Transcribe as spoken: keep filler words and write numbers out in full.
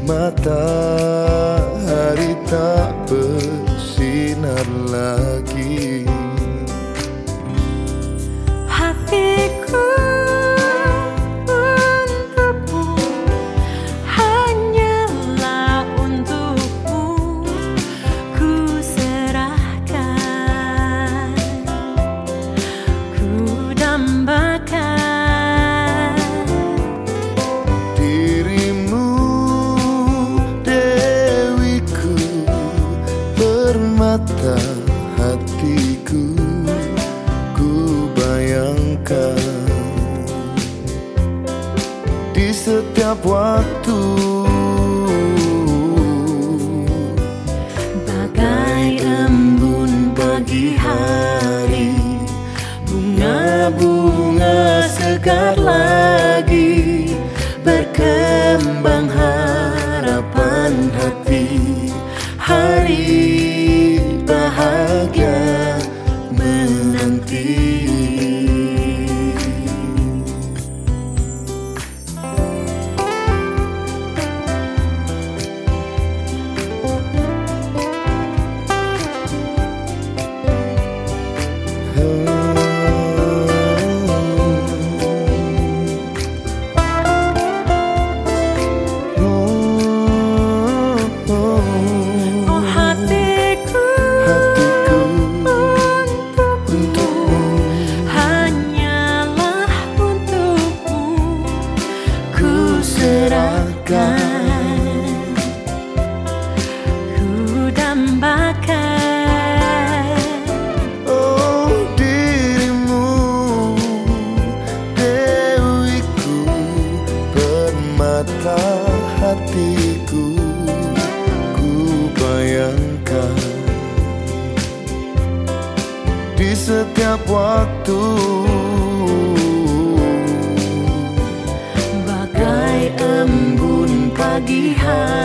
matahari tak bersinar lagi. Hatiku untukmu, hanyalah untukmu ku serahkan, ku dambakan dirimu, Dewiku, permata hatiku. Bayangkan di setiap waktu, bagai embun pagi hari, bunga-bunga segar lagi, berkembang harapan hati, hari bahagia menanti. Ku dambakan, oh dirimu, Dewiku, permata hatiku. Ku bayangkan di setiap waktu, bagai embun pagi hari,